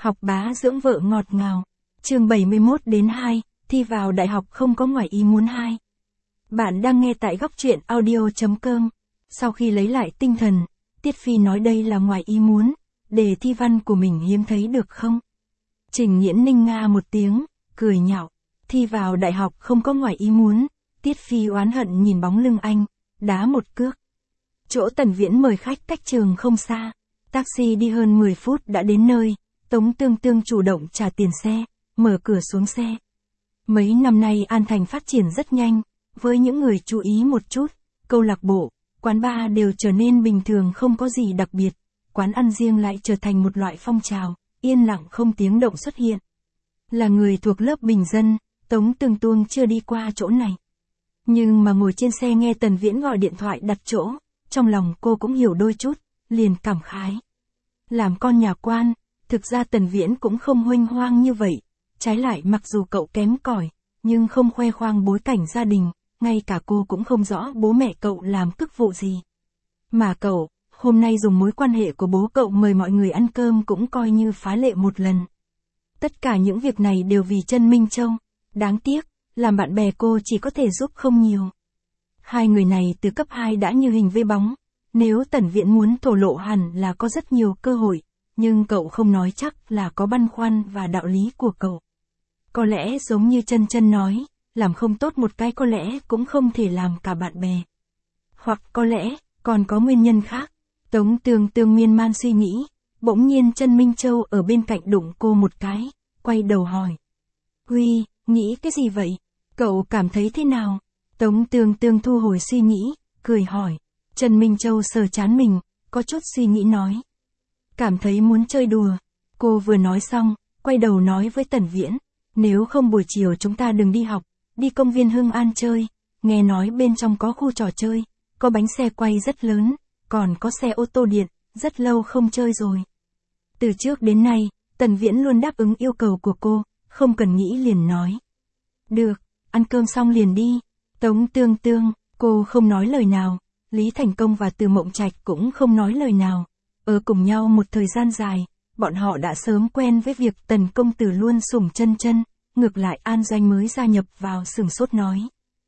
Học bá dưỡng vợ ngọt ngào. Chương 71-2, thi vào đại học không có ngoài ý muốn 2. Bạn đang nghe tại góc truyện audio.com. Sau khi lấy lại tinh thần, Tiết Phi nói đây là ngoài ý muốn, đề thi văn của mình hiếm thấy được không? Trình Nghiễn Ninh nga một tiếng, cười nhạo. Thi vào đại học không có ngoài ý muốn, Tiết Phi oán hận nhìn bóng lưng anh, đá một cước. Chỗ Tần Viễn mời khách cách trường không xa. Taxi đi hơn 10 phút đã đến nơi, Tống Tương Tương chủ động trả tiền xe, mở cửa xuống xe. Mấy năm nay An Thành phát triển rất nhanh, với những người chú ý một chút, câu lạc bộ, quán bar đều trở nên bình thường không có gì đặc biệt, quán ăn riêng lại trở thành một loại phong trào, yên lặng không tiếng động xuất hiện. Là người thuộc lớp bình dân, Tống Tương Tương chưa đi qua chỗ này. Nhưng mà ngồi trên xe nghe Tần Viễn gọi điện thoại đặt chỗ, trong lòng cô cũng hiểu đôi chút, liền cảm khái. Làm con nhà quan, thực ra Tần Viễn cũng không huênh hoang như vậy, trái lại mặc dù cậu kém cỏi, nhưng không khoe khoang bối cảnh gia đình, ngay cả cô cũng không rõ bố mẹ cậu làm chức vụ gì. Mà cậu, hôm nay dùng mối quan hệ của bố cậu mời mọi người ăn cơm cũng coi như phá lệ một lần. Tất cả những việc này đều vì Trân Minh Châu, đáng tiếc, làm bạn bè cô chỉ có thể giúp không nhiều. Hai người này từ cấp 2 đã như hình với bóng, nếu Tần Viễn muốn thổ lộ hẳn là có rất nhiều cơ hội, nhưng cậu không nói chắc là có băn khoăn và đạo lý của cậu. Có lẽ giống như Chân Chân nói, làm không tốt một cái có lẽ cũng không thể làm cả bạn bè. Hoặc có lẽ, còn có nguyên nhân khác. Tống Tương Tương miên man suy nghĩ, bỗng nhiên Trân Minh Châu ở bên cạnh đụng cô một cái, quay đầu hỏi. Huy, nghĩ cái gì vậy? Cậu cảm thấy thế nào? Tống Tương Tương thu hồi suy nghĩ, cười hỏi. Trân Minh Châu sờ trán mình, có chút suy nghĩ nói. Cảm thấy muốn chơi đùa. Cô vừa nói xong, quay đầu nói với Tần Viễn. Nếu không buổi chiều chúng ta đừng đi học, đi công viên Hưng An chơi. Nghe nói bên trong có khu trò chơi, có bánh xe quay rất lớn, còn có xe ô tô điện, rất lâu không chơi rồi. Từ trước đến nay, Tần Viễn luôn đáp ứng yêu cầu của cô, không cần nghĩ liền nói. Được, ăn cơm xong liền đi. Tống Tương Tương, cô không nói lời nào. Lý Thành Công và Từ Mộng Trạch cũng không nói lời nào. Ở cùng nhau một thời gian dài, bọn họ đã sớm quen với việc Tần công tử luôn sủng Chân Chân, ngược lại An Doanh mới gia nhập vào sửng sốt nói.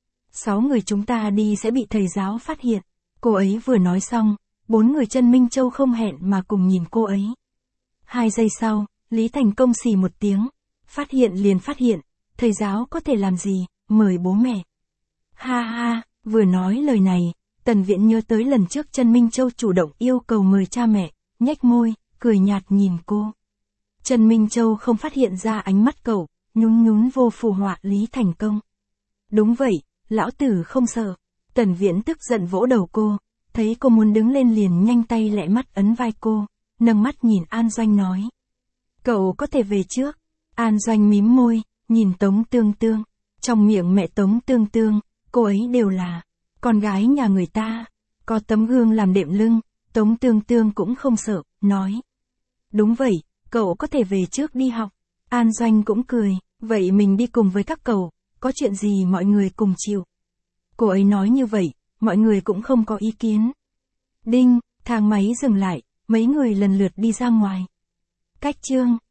6 người chúng ta đi sẽ bị thầy giáo phát hiện. Cô ấy vừa nói xong, 4 người Trân Minh Châu không hẹn mà cùng nhìn cô ấy. 2 giây sau, Lý Thành Công xì một tiếng. Phát hiện liền phát hiện, thầy giáo có thể làm gì, mời bố mẹ. Ha ha, vừa nói lời này, Tần Viễn nhớ tới lần trước Trân Minh Châu chủ động yêu cầu mời cha mẹ, nhếch môi, cười nhạt nhìn cô. Trân Minh Châu không phát hiện ra ánh mắt cậu, nhún nhún vô phù họa Lý Thành Công. Đúng vậy, lão tử không sợ. Tần Viễn tức giận vỗ đầu cô, thấy cô muốn đứng lên liền nhanh tay lẹ mắt ấn vai cô, nâng mắt nhìn An Doanh nói. Cậu có thể về trước. An Doanh mím môi, nhìn Tống Tương Tương. Trong miệng mẹ Tống Tương Tương, cô ấy đều là con gái nhà người ta, có tấm gương làm đệm lưng. Tống Tương Tương cũng không sợ, nói. Đúng vậy, cậu có thể về trước đi học. An Doanh cũng cười, vậy mình đi cùng với các cậu, có chuyện gì mọi người cùng chịu. Cô ấy nói như vậy, mọi người cũng không có ý kiến. Đinh, thang máy dừng lại, mấy người lần lượt đi ra ngoài. Cách chương